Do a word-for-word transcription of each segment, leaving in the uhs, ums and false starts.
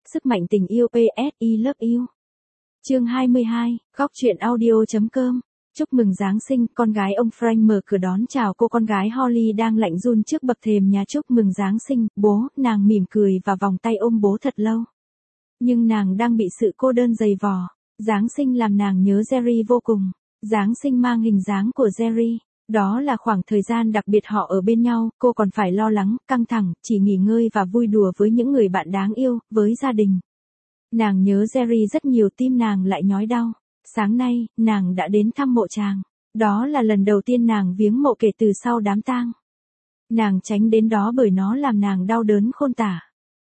sức mạnh tình yêu pê ét I Love You. Chương hai mươi hai, góc truyện audio.com. Chúc mừng Giáng sinh, con gái ông Frank mở cửa đón chào cô con gái Holly đang lạnh run trước bậc thềm nhà chúc mừng Giáng sinh, bố, nàng mỉm cười và vòng tay ôm bố thật lâu. Nhưng nàng đang bị sự cô đơn dày vò. Giáng sinh làm nàng nhớ Jerry vô cùng. Giáng sinh mang hình dáng của Jerry. Đó là khoảng thời gian đặc biệt họ ở bên nhau, cô còn phải lo lắng, căng thẳng, chỉ nghỉ ngơi và vui đùa với những người bạn đáng yêu, với gia đình. Nàng nhớ Jerry rất nhiều, tim nàng lại nhói đau. Sáng nay, nàng đã đến thăm mộ chàng. Đó là lần đầu tiên nàng viếng mộ kể từ sau đám tang. Nàng tránh đến đó bởi nó làm nàng đau đớn khôn tả.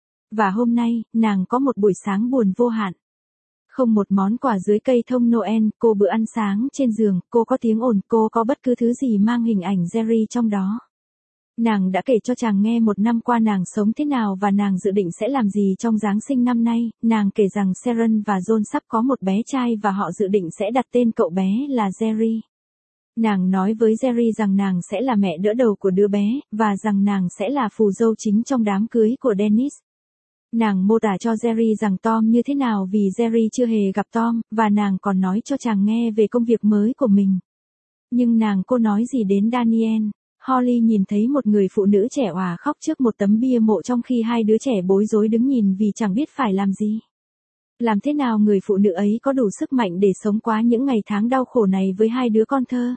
Và hôm nay, nàng có một buổi sáng buồn vô hạn. Không một món quà dưới cây thông Noel, cô bữa ăn sáng trên giường, cô có tiếng ồn, cô có bất cứ thứ gì mang hình ảnh Jerry trong đó. Nàng đã kể cho chàng nghe một năm qua nàng sống thế nào và nàng dự định sẽ làm gì trong Giáng sinh năm nay. Nàng kể rằng Sharon và John sắp có một bé trai và họ dự định sẽ đặt tên cậu bé là Jerry. Nàng nói với Jerry rằng nàng sẽ là mẹ đỡ đầu của đứa bé, và rằng nàng sẽ là phù dâu chính trong đám cưới của Dennis. Nàng mô tả cho Jerry rằng Tom như thế nào vì Jerry chưa hề gặp Tom, và nàng còn nói cho chàng nghe về công việc mới của mình. Nhưng nàng cô nói gì đến Daniel? Holly nhìn thấy một người phụ nữ trẻ òa khóc trước một tấm bia mộ trong khi hai đứa trẻ bối rối đứng nhìn vì chẳng biết phải làm gì. Làm thế nào người phụ nữ ấy có đủ sức mạnh để sống qua những ngày tháng đau khổ này với hai đứa con thơ?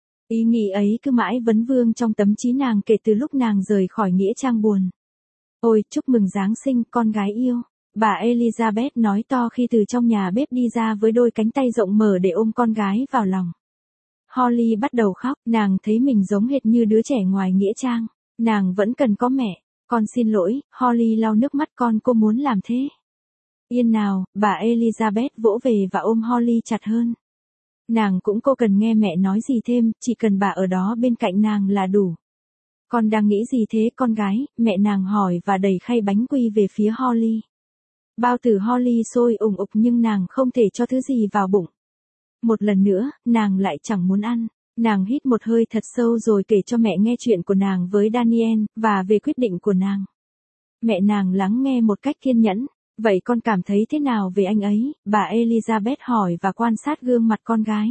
Ý nghĩ ấy cứ mãi vấn vương trong tâm trí nàng kể từ lúc nàng rời khỏi nghĩa trang buồn. Ôi, chúc mừng Giáng sinh, con gái yêu. Bà Elizabeth nói to khi từ trong nhà bếp đi ra với đôi cánh tay rộng mở để ôm con gái vào lòng. Holly bắt đầu khóc, nàng thấy mình giống hệt như đứa trẻ ngoài nghĩa trang. Nàng vẫn cần có mẹ. Con xin lỗi, Holly lau nước mắt, con cô muốn làm thế. Yên nào, bà Elizabeth vỗ về và ôm Holly chặt hơn. Nàng cũng cô cần nghe mẹ nói gì thêm, chỉ cần bà ở đó bên cạnh nàng là đủ. Con đang nghĩ gì thế con gái, mẹ nàng hỏi và đẩy khay bánh quy về phía Holly. Bao tử Holly sôi ủng ục nhưng nàng không thể cho thứ gì vào bụng. Một lần nữa, nàng lại chẳng muốn ăn. Nàng hít một hơi thật sâu rồi kể cho mẹ nghe chuyện của nàng với Daniel, và về quyết định của nàng. Mẹ nàng lắng nghe một cách kiên nhẫn. Vậy con cảm thấy thế nào về anh ấy? Bà Elizabeth hỏi và quan sát gương mặt con gái.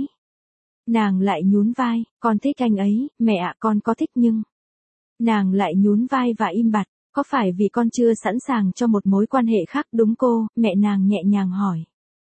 Nàng lại nhún vai, con thích anh ấy, mẹ ạ, con có thích nhưng... Nàng lại nhún vai và im bặt, có phải vì con chưa sẵn sàng cho một mối quan hệ khác đúng cô? Mẹ nàng nhẹ nhàng hỏi.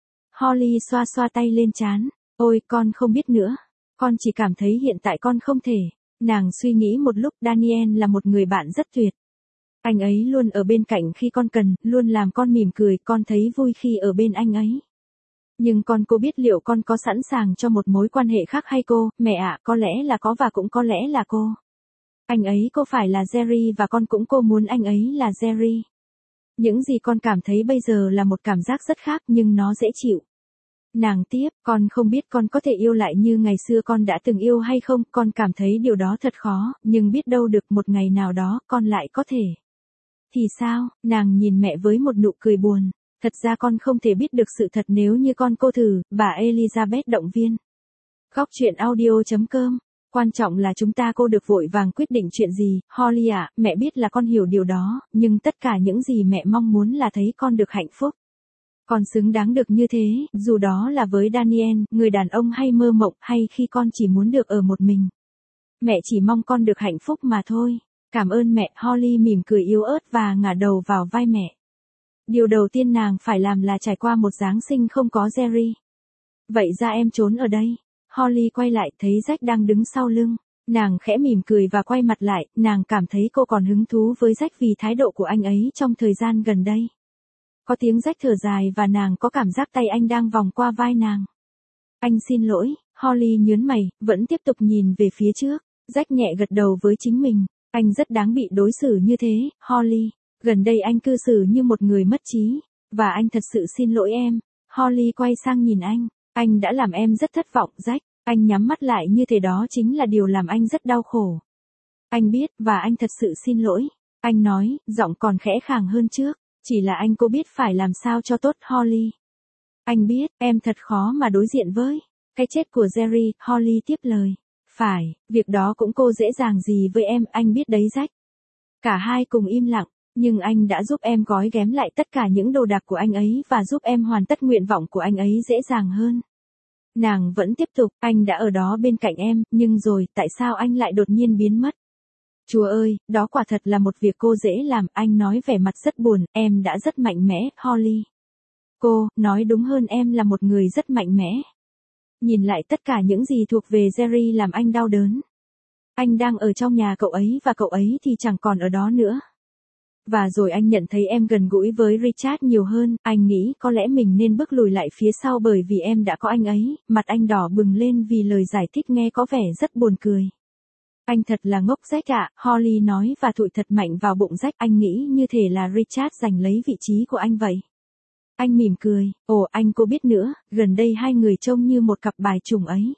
Holly xoa xoa tay lên trán, ôi con không biết nữa, con chỉ cảm thấy hiện tại con không thể. Nàng suy nghĩ một lúc, Daniel là một người bạn rất tuyệt. Anh ấy luôn ở bên cạnh khi con cần, luôn làm con mỉm cười, con thấy vui khi ở bên anh ấy. Nhưng con cô biết liệu con có sẵn sàng cho một mối quan hệ khác hay cô? Mẹ ạ, có lẽ là có và cũng có lẽ là cô. Anh ấy cô phải là Jerry và con cũng cô muốn anh ấy là Jerry. Những gì con cảm thấy bây giờ là một cảm giác rất khác nhưng nó dễ chịu. Nàng tiếp, con không biết con có thể yêu lại như ngày xưa con đã từng yêu hay không, con cảm thấy điều đó thật khó, nhưng biết đâu được một ngày nào đó con lại có thể. Thì sao? Nàng nhìn mẹ với một nụ cười buồn. Thật ra con không thể biết được sự thật nếu như con cô thử, bà Elizabeth động viên. Góc truyện audio.com. Quan trọng là chúng ta cô được vội vàng quyết định chuyện gì, Holly ạ, mẹ biết là con hiểu điều đó, nhưng tất cả những gì mẹ mong muốn là thấy con được hạnh phúc. Con xứng đáng được như thế, dù đó là với Daniel, người đàn ông hay mơ mộng, hay khi con chỉ muốn được ở một mình. Mẹ chỉ mong con được hạnh phúc mà thôi. Cảm ơn mẹ, Holly mỉm cười yếu ớt và ngả đầu vào vai mẹ. Điều đầu tiên nàng phải làm là trải qua một Giáng sinh không có Jerry. Vậy ra em trốn ở đây. Holly quay lại thấy Jack đang đứng sau lưng. Nàng khẽ mỉm cười và quay mặt lại, nàng cảm thấy cô còn hứng thú với Jack vì thái độ của anh ấy trong thời gian gần đây. Có tiếng Jack thở dài và nàng có cảm giác tay anh đang vòng qua vai nàng. Anh xin lỗi, Holly nhớn mày, vẫn tiếp tục nhìn về phía trước. Jack nhẹ gật đầu với chính mình. Anh rất đáng bị đối xử như thế, Holly. Gần đây anh cư xử như một người mất trí. Và anh thật sự xin lỗi em. Holly quay sang nhìn anh. Anh đã làm em rất thất vọng, Jack. Anh nhắm mắt lại như thế đó chính là điều làm anh rất đau khổ. Anh biết, và anh thật sự xin lỗi. Anh nói, giọng còn khẽ khàng hơn trước. Chỉ là anh cô biết phải làm sao cho tốt, Holly. Anh biết, em thật khó mà đối diện với cái chết của Jerry, Holly tiếp lời. Phải, việc đó cũng cô dễ dàng gì với em, anh biết đấy Jack. Cả hai cùng im lặng. Nhưng anh đã giúp em gói ghém lại tất cả những đồ đạc của anh ấy và giúp em hoàn tất nguyện vọng của anh ấy dễ dàng hơn. Nàng vẫn tiếp tục, anh đã ở đó bên cạnh em, nhưng rồi, tại sao anh lại đột nhiên biến mất? Chúa ơi, đó quả thật là một việc cô dễ làm, anh nói vẻ mặt rất buồn, em đã rất mạnh mẽ, Holly. Cô, nói đúng hơn em là một người rất mạnh mẽ. Nhìn lại tất cả những gì thuộc về Jerry làm anh đau đớn. Anh đang ở trong nhà cậu ấy và cậu ấy thì chẳng còn ở đó nữa. Và rồi anh nhận thấy em gần gũi với Richard nhiều hơn, anh nghĩ có lẽ mình nên bước lùi lại phía sau bởi vì em đã có anh ấy, mặt anh đỏ bừng lên vì lời giải thích nghe có vẻ rất buồn cười. Anh thật là ngốc Jack ạ, Holly nói và thụi thật mạnh vào bụng Jack, anh nghĩ như thể là Richard giành lấy vị trí của anh vậy. Anh mỉm cười, ồ anh cô biết nữa, gần đây hai người trông như một cặp bài trùng ấy.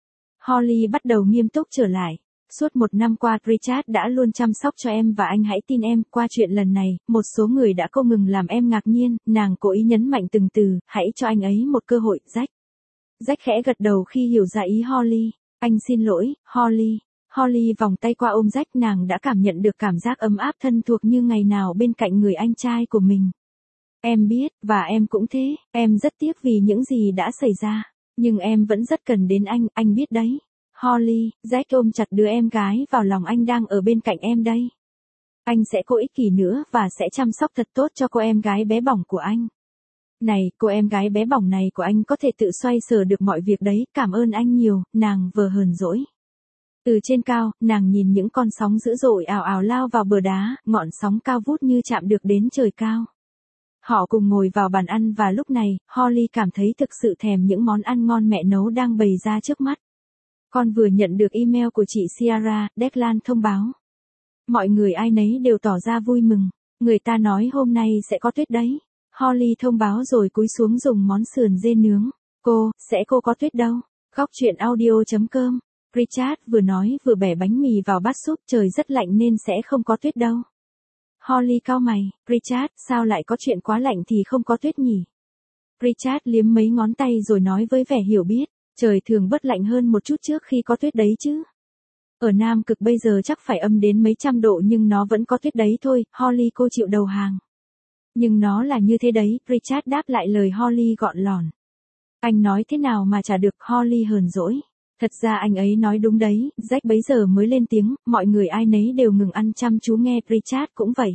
Holly bắt đầu nghiêm túc trở lại. Suốt một năm qua Richard đã luôn chăm sóc cho em và anh hãy tin em, qua chuyện lần này, một số người đã không ngừng làm em ngạc nhiên, nàng cố ý nhấn mạnh từng từ, hãy cho anh ấy một cơ hội, Jack. Jack khẽ gật đầu khi hiểu ra ý Holly, anh xin lỗi, Holly. Holly vòng tay qua ôm Jack, nàng đã cảm nhận được cảm giác ấm áp thân thuộc như ngày nào bên cạnh người anh trai của mình. Em biết, và em cũng thế, em rất tiếc vì những gì đã xảy ra, nhưng em vẫn rất cần đến anh, anh biết đấy. Holly, Jack ôm chặt đứa em gái vào lòng anh đang ở bên cạnh em đây. Anh sẽ có ích kỷ nữa và sẽ chăm sóc thật tốt cho cô em gái bé bỏng của anh. Này, cô em gái bé bỏng này của anh có thể tự xoay sở được mọi việc đấy, cảm ơn anh nhiều, nàng vờ hờn dỗi. Từ trên cao, nàng nhìn những con sóng dữ dội ào ào lao vào bờ đá, ngọn sóng cao vút như chạm được đến trời cao. Họ cùng ngồi vào bàn ăn và lúc này, Holly cảm thấy thực sự thèm những món ăn ngon mẹ nấu đang bày ra trước mắt. Con vừa nhận được email của chị Sierra, Declan thông báo. Mọi người ai nấy đều tỏ ra vui mừng. Người ta nói hôm nay sẽ có tuyết đấy. Holly thông báo rồi cúi xuống dùng món sườn dê nướng. Cô, sẽ cô có tuyết đâu? Góc chuyện audio chấm com. Richard vừa nói vừa bẻ bánh mì vào bát súp, trời rất lạnh nên sẽ không có tuyết đâu. Holly cau mày, Richard, sao lại có chuyện quá lạnh thì không có tuyết nhỉ? Richard liếm mấy ngón tay rồi nói với vẻ hiểu biết. Trời thường bớt lạnh hơn một chút trước khi có tuyết đấy chứ. Ở Nam Cực bây giờ chắc phải âm đến mấy trăm độ nhưng nó vẫn có tuyết đấy thôi, Holly cô chịu đầu hàng. Nhưng nó là như thế đấy, Richard đáp lại lời Holly gọn lỏn. Anh nói thế nào mà chả được, Holly hờn dỗi. Thật ra anh ấy nói đúng đấy, Jack bấy giờ mới lên tiếng, mọi người ai nấy đều ngừng ăn chăm chú nghe, Richard cũng vậy.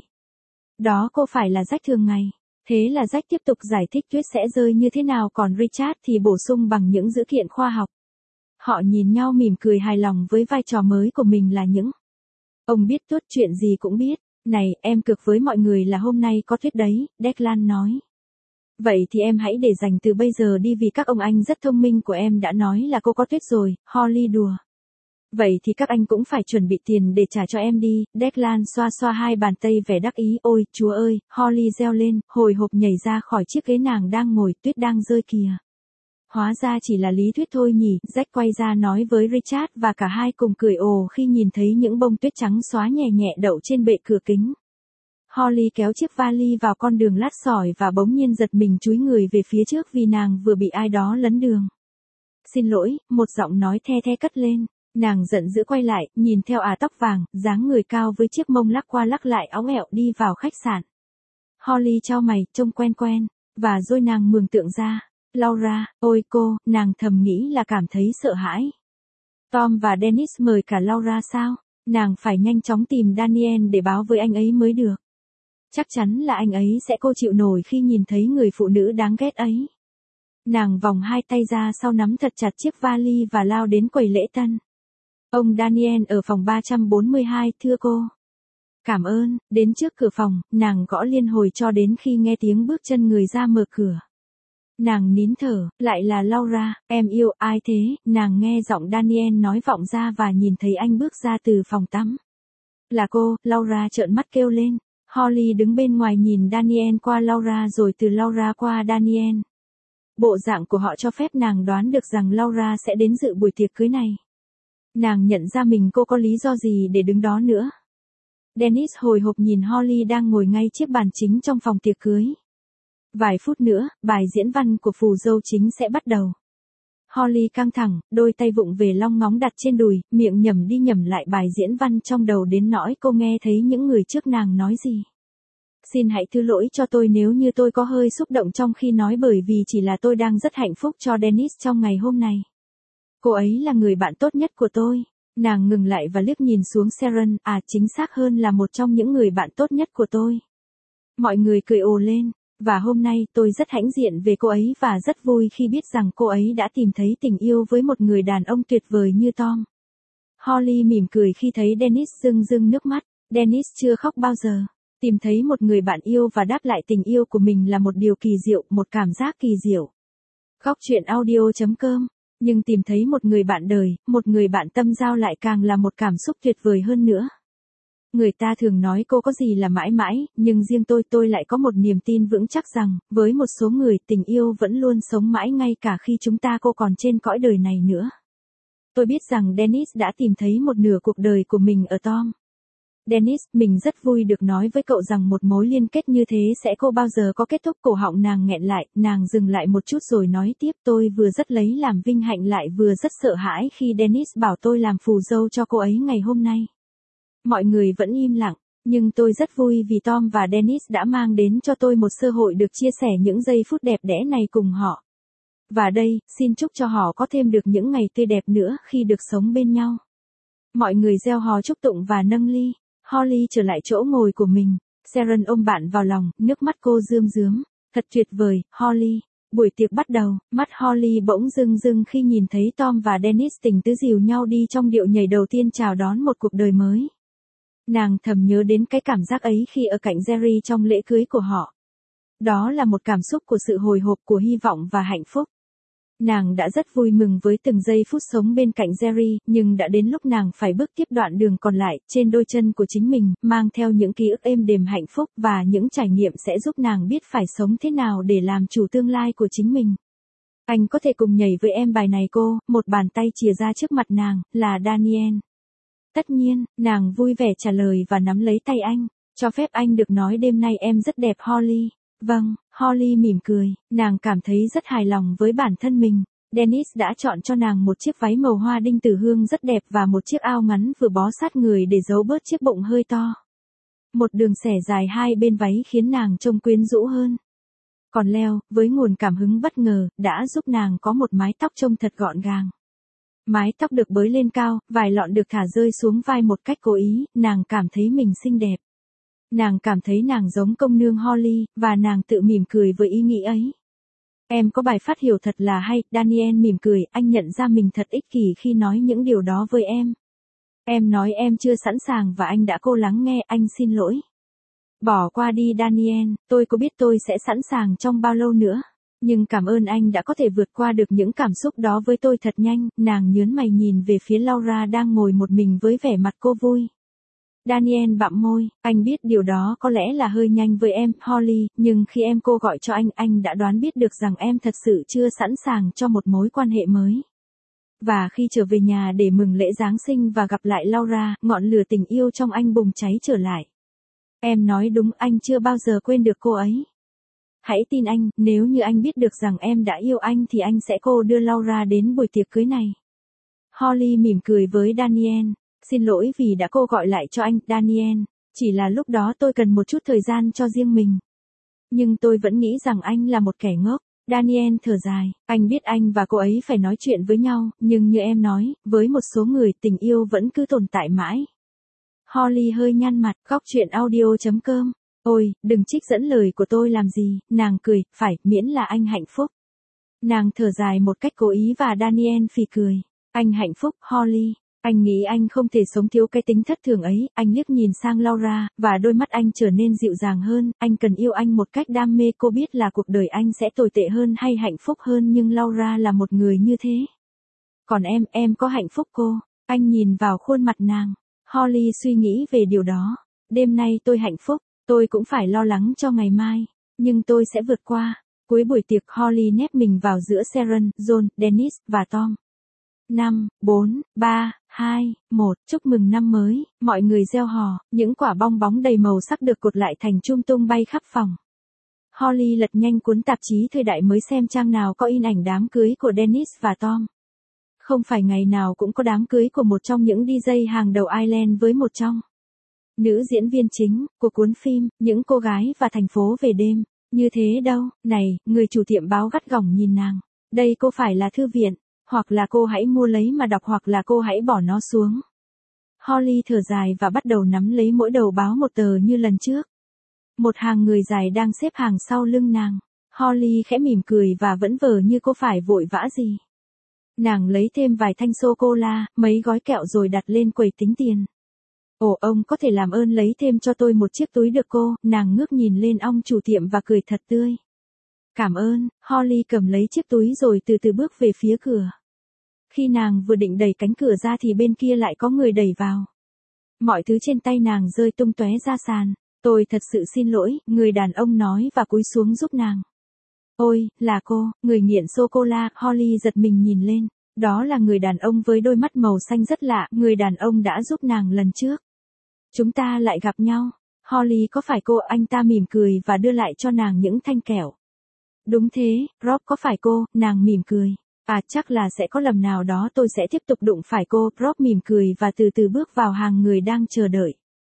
Đó cô phải là Jack thường ngày. Thế là Jack tiếp tục giải thích tuyết sẽ rơi như thế nào còn Richard thì bổ sung bằng những dữ kiện khoa học. Họ nhìn nhau mỉm cười hài lòng với vai trò mới của mình là những. Ông biết tuốt chuyện gì cũng biết. Này, em cược với mọi người là hôm nay có tuyết đấy, Declan nói. Vậy thì em hãy để dành từ bây giờ đi vì các ông anh rất thông minh của em đã nói là cô có tuyết rồi, Holly đùa. Vậy thì các anh cũng phải chuẩn bị tiền để trả cho em đi, Declan xoa xoa hai bàn tay vẻ đắc ý, ôi, chúa ơi, Holly reo lên, hồi hộp nhảy ra khỏi chiếc ghế nàng đang ngồi, tuyết đang rơi kìa. Hóa ra chỉ là lý thuyết thôi nhỉ, Jack quay ra nói với Richard và cả hai cùng cười ồ khi nhìn thấy những bông tuyết trắng xóa nhẹ nhẹ đậu trên bệ cửa kính. Holly kéo chiếc vali vào con đường lát sỏi và bỗng nhiên giật mình chúi người về phía trước vì nàng vừa bị ai đó lấn đường. Xin lỗi, một giọng nói the the cất lên. Nàng giận dữ quay lại, nhìn theo ả tóc vàng, dáng người cao với chiếc mông lắc qua lắc lại óng ẹo đi vào khách sạn. Holly chau mày, trông quen quen, và rồi nàng mường tượng ra. Laura, ôi cô, nàng thầm nghĩ là cảm thấy sợ hãi. Tom và Dennis mời cả Laura sao? Nàng phải nhanh chóng tìm Daniel để báo với anh ấy mới được. Chắc chắn là anh ấy sẽ cô chịu nổi khi nhìn thấy người phụ nữ đáng ghét ấy. Nàng vòng hai tay ra sau nắm thật chặt chiếc vali và lao đến quầy lễ tân. Ông Daniel ở phòng ba trăm bốn mươi hai, thưa cô. Cảm ơn, đến trước cửa phòng, nàng gõ liên hồi cho đến khi nghe tiếng bước chân người ra mở cửa. Nàng nín thở, lại là Laura, em yêu, ai thế, nàng nghe giọng Daniel nói vọng ra và nhìn thấy anh bước ra từ phòng tắm. Là cô, Laura trợn mắt kêu lên. Holly đứng bên ngoài nhìn Daniel qua Laura rồi từ Laura qua Daniel. Bộ dạng của họ cho phép nàng đoán được rằng Laura sẽ đến dự buổi tiệc cưới này. Nàng nhận ra mình cô có lý do gì để đứng đó nữa. Dennis hồi hộp nhìn Holly đang ngồi ngay chiếc bàn chính trong phòng tiệc cưới. Vài phút nữa, bài diễn văn của phù dâu chính sẽ bắt đầu. Holly căng thẳng, đôi tay vụng về long ngóng đặt trên đùi, miệng nhẩm đi nhẩm lại bài diễn văn trong đầu đến nỗi cô nghe thấy những người trước nàng nói gì. Xin hãy thứ lỗi cho tôi nếu như tôi có hơi xúc động trong khi nói bởi vì chỉ là tôi đang rất hạnh phúc cho Dennis trong ngày hôm này. Cô ấy là người bạn tốt nhất của tôi. Nàng ngừng lại và liếc nhìn xuống Sharon, à chính xác hơn là một trong những người bạn tốt nhất của tôi. Mọi người cười ồ lên, và hôm nay tôi rất hãnh diện về cô ấy và rất vui khi biết rằng cô ấy đã tìm thấy tình yêu với một người đàn ông tuyệt vời như Tom. Holly mỉm cười khi thấy Dennis rưng rưng nước mắt. Dennis chưa khóc bao giờ. Tìm thấy một người bạn yêu và đáp lại tình yêu của mình là một điều kỳ diệu, một cảm giác kỳ diệu. Góc truyện audio chấm com. Nhưng tìm thấy một người bạn đời, một người bạn tâm giao lại càng là một cảm xúc tuyệt vời hơn nữa. Người ta thường nói cô có gì là mãi mãi, nhưng riêng tôi tôi lại có một niềm tin vững chắc rằng, với một số người tình yêu vẫn luôn sống mãi ngay cả khi chúng ta cô còn trên cõi đời này nữa. Tôi biết rằng Dennis đã tìm thấy một nửa cuộc đời của mình ở Tom. Dennis, mình rất vui được nói với cậu rằng một mối liên kết như thế sẽ không bao giờ có kết thúc. Cổ họng nàng nghẹn lại, nàng dừng lại một chút rồi nói tiếp, tôi vừa rất lấy làm vinh hạnh lại vừa rất sợ hãi khi Dennis bảo tôi làm phù dâu cho cô ấy ngày hôm nay. Mọi người vẫn im lặng, nhưng tôi rất vui vì Tom và Dennis đã mang đến cho tôi một cơ hội được chia sẻ những giây phút đẹp đẽ này cùng họ. Và đây, xin chúc cho họ có thêm được những ngày tươi đẹp nữa khi được sống bên nhau. Mọi người reo hò chúc tụng và nâng ly. Holly trở lại chỗ ngồi của mình. Sharon ôm bạn vào lòng, nước mắt cô rơm rớm. Thật tuyệt vời, Holly. Buổi tiệc bắt đầu, mắt Holly bỗng rưng rưng khi nhìn thấy Tom và Dennis tình tứ dìu nhau đi trong điệu nhảy đầu tiên chào đón một cuộc đời mới. Nàng thầm nhớ đến cái cảm giác ấy khi ở cạnh Jerry trong lễ cưới của họ. Đó là một cảm xúc của sự hồi hộp, của hy vọng và hạnh phúc. Nàng đã rất vui mừng với từng giây phút sống bên cạnh Jerry, nhưng đã đến lúc nàng phải bước tiếp đoạn đường còn lại, trên đôi chân của chính mình, mang theo những ký ức êm đềm hạnh phúc và những trải nghiệm sẽ giúp nàng biết phải sống thế nào để làm chủ tương lai của chính mình. Anh có thể cùng nhảy với em bài này cô, một bàn tay chìa ra trước mặt nàng, là Daniel. Tất nhiên, nàng vui vẻ trả lời và nắm lấy tay anh, cho phép anh được nói đêm nay em rất đẹp Holly. Vâng, Holly mỉm cười, nàng cảm thấy rất hài lòng với bản thân mình. Dennis đã chọn cho nàng một chiếc váy màu hoa đinh tử hương rất đẹp và một chiếc áo ngắn vừa bó sát người để giấu bớt chiếc bụng hơi to. Một đường xẻ dài hai bên váy khiến nàng trông quyến rũ hơn. Còn Leo, với nguồn cảm hứng bất ngờ, đã giúp nàng có một mái tóc trông thật gọn gàng. Mái tóc được bới lên cao, vài lọn được thả rơi xuống vai một cách cố ý, nàng cảm thấy mình xinh đẹp. Nàng cảm thấy nàng giống công nương Holly, và nàng tự mỉm cười với ý nghĩ ấy. Em có bài phát hiểu thật là hay, Daniel mỉm cười, anh nhận ra mình thật ích kỷ khi nói những điều đó với em. Em nói em chưa sẵn sàng và anh đã cố lắng nghe, anh xin lỗi. Bỏ qua đi Daniel, tôi có biết tôi sẽ sẵn sàng trong bao lâu nữa. Nhưng cảm ơn anh đã có thể vượt qua được những cảm xúc đó với tôi thật nhanh. Nàng nhớn mày nhìn về phía Laura đang ngồi một mình với vẻ mặt cô vui. Daniel bặm môi, anh biết điều đó có lẽ là hơi nhanh với em, Holly, nhưng khi em cô gọi cho anh, anh đã đoán biết được rằng em thật sự chưa sẵn sàng cho một mối quan hệ mới. Và khi trở về nhà để mừng lễ Giáng sinh và gặp lại Laura, ngọn lửa tình yêu trong anh bùng cháy trở lại. Em nói đúng, anh chưa bao giờ quên được cô ấy. Hãy tin anh, nếu như anh biết được rằng em đã yêu anh thì anh sẽ cô đưa Laura đến buổi tiệc cưới này. Holly mỉm cười với Daniel. Xin lỗi vì đã cô gọi lại cho anh, Daniel. Chỉ là lúc đó tôi cần một chút thời gian cho riêng mình. Nhưng tôi vẫn nghĩ rằng anh là một kẻ ngốc. Daniel thở dài, anh biết anh và cô ấy phải nói chuyện với nhau, nhưng như em nói, với một số người tình yêu vẫn cứ tồn tại mãi. Holly hơi nhăn mặt, góc truyện audio chấm com. Ôi, đừng trích dẫn lời của tôi làm gì, nàng cười, phải, miễn là anh hạnh phúc. Nàng thở dài một cách cố ý và Daniel phì cười. Anh hạnh phúc, Holly. Anh nghĩ anh không thể sống thiếu cái tính thất thường ấy, anh liếc nhìn sang Laura, và đôi mắt anh trở nên dịu dàng hơn, anh cần yêu anh một cách đam mê, cô biết là cuộc đời anh sẽ tồi tệ hơn hay hạnh phúc hơn nhưng Laura là một người như thế. Còn em, em có hạnh phúc cô? Anh nhìn vào khuôn mặt nàng. Holly suy nghĩ về điều đó. Đêm nay tôi hạnh phúc, tôi cũng phải lo lắng cho ngày mai, nhưng tôi sẽ vượt qua. Cuối buổi tiệc Holly nép mình vào giữa Sharon, John, Dennis, và Tom. năm, bốn, ba, hai, một, chúc mừng năm mới, mọi người reo hò, những quả bong bóng đầy màu sắc được cột lại thành chum tung bay khắp phòng. Holly lật nhanh cuốn tạp chí thời đại mới xem trang nào có in ảnh đám cưới của Dennis và Tom. Không phải ngày nào cũng có đám cưới của một trong những đi giây hàng đầu Ireland với một trong nữ diễn viên chính của cuốn phim Những cô gái và thành phố về đêm. Như thế đâu, này, người chủ tiệm báo gắt gỏng nhìn nàng. Đây cô phải là thư viện, hoặc là cô hãy mua lấy mà đọc hoặc là cô hãy bỏ nó xuống. Holly thở dài và bắt đầu nắm lấy mỗi đầu báo một tờ như lần trước. Một hàng người dài đang xếp hàng sau lưng nàng. Holly khẽ mỉm cười và vẫn vờ như cô phải vội vã gì. Nàng lấy thêm vài thanh sô-cô-la, mấy gói kẹo rồi đặt lên quầy tính tiền. Ồ, ông có thể làm ơn lấy thêm cho tôi một chiếc túi được cô, nàng ngước nhìn lên ông chủ tiệm và cười thật tươi. Cảm ơn, Holly cầm lấy chiếc túi rồi từ từ bước về phía cửa. Khi nàng vừa định đẩy cánh cửa ra thì bên kia lại có người đẩy vào. Mọi thứ trên tay nàng rơi tung tóe ra sàn. Tôi thật sự xin lỗi, người đàn ông nói và cúi xuống giúp nàng. Ôi, là cô, người nghiện sô-cô-la, Holly giật mình nhìn lên. Đó là người đàn ông với đôi mắt màu xanh rất lạ, người đàn ông đã giúp nàng lần trước. Chúng ta lại gặp nhau. Holly có phải cô? Anh ta mỉm cười và đưa lại cho nàng những thanh kẹo. Đúng thế, Rob có phải cô? Nàng mỉm cười. À, chắc là sẽ có lần nào đó tôi sẽ tiếp tục đụng phải cô. Rob mỉm cười và từ từ bước vào hàng người đang chờ đợi.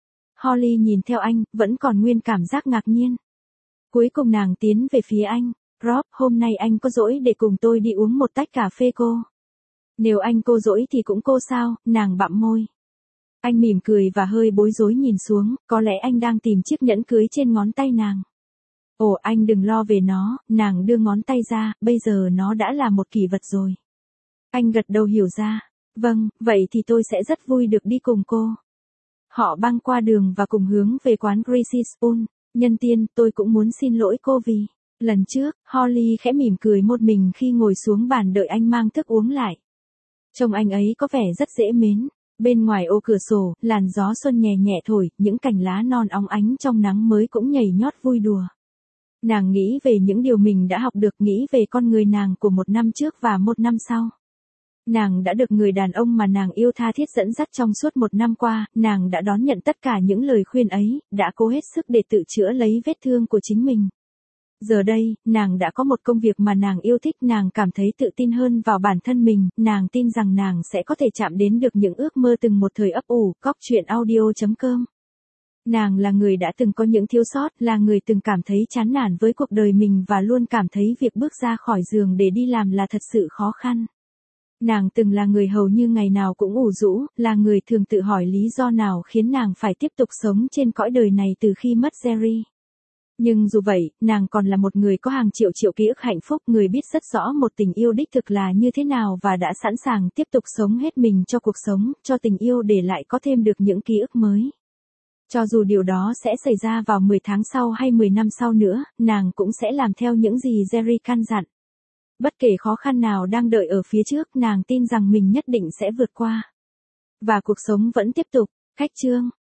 Holly nhìn theo anh, vẫn còn nguyên cảm giác ngạc nhiên. Cuối cùng nàng tiến về phía anh. Rob, hôm nay anh có rỗi để cùng tôi đi uống một tách cà phê cô? Nếu anh cô rỗi thì cũng cô sao, nàng bặm môi. Anh mỉm cười và hơi bối rối nhìn xuống, có lẽ anh đang tìm chiếc nhẫn cưới trên ngón tay nàng. Ồ, anh đừng lo về nó, nàng đưa ngón tay ra, bây giờ nó đã là một kỷ vật rồi. Anh gật đầu hiểu ra. Vâng, vậy thì tôi sẽ rất vui được đi cùng cô. Họ băng qua đường và cùng hướng về quán Greasy Spoon. Nhân tiên, tôi cũng muốn xin lỗi cô vì... Lần trước, Holly khẽ mỉm cười một mình khi ngồi xuống bàn đợi anh mang thức uống lại. Trông anh ấy có vẻ rất dễ mến. Bên ngoài ô cửa sổ, làn gió xuân nhẹ nhẹ thổi, những cành lá non óng ánh trong nắng mới cũng nhảy nhót vui đùa. Nàng nghĩ về những điều mình đã học được, nghĩ về con người nàng của một năm trước và một năm sau. Nàng đã được người đàn ông mà nàng yêu tha thiết dẫn dắt trong suốt một năm qua, nàng đã đón nhận tất cả những lời khuyên ấy, đã cố hết sức để tự chữa lấy vết thương của chính mình. Giờ đây, nàng đã có một công việc mà nàng yêu thích, nàng cảm thấy tự tin hơn vào bản thân mình, nàng tin rằng nàng sẽ có thể chạm đến được những ước mơ từng một thời ấp ủ. Cóc truyện audio chấm com. Nàng là người đã từng có những thiếu sót, là người từng cảm thấy chán nản với cuộc đời mình và luôn cảm thấy việc bước ra khỏi giường để đi làm là thật sự khó khăn. Nàng từng là người hầu như ngày nào cũng ủ rũ, là người thường tự hỏi lý do nào khiến nàng phải tiếp tục sống trên cõi đời này từ khi mất Jerry. Nhưng dù vậy, nàng còn là một người có hàng triệu triệu ký ức hạnh phúc, người biết rất rõ một tình yêu đích thực là như thế nào và đã sẵn sàng tiếp tục sống hết mình cho cuộc sống, cho tình yêu để lại có thêm được những ký ức mới. Cho dù điều đó sẽ xảy ra vào mười tháng sau hay mười năm sau nữa, nàng cũng sẽ làm theo những gì Jerry căn dặn. Bất kể khó khăn nào đang đợi ở phía trước, nàng tin rằng mình nhất định sẽ vượt qua. Và cuộc sống vẫn tiếp tục. Khách chương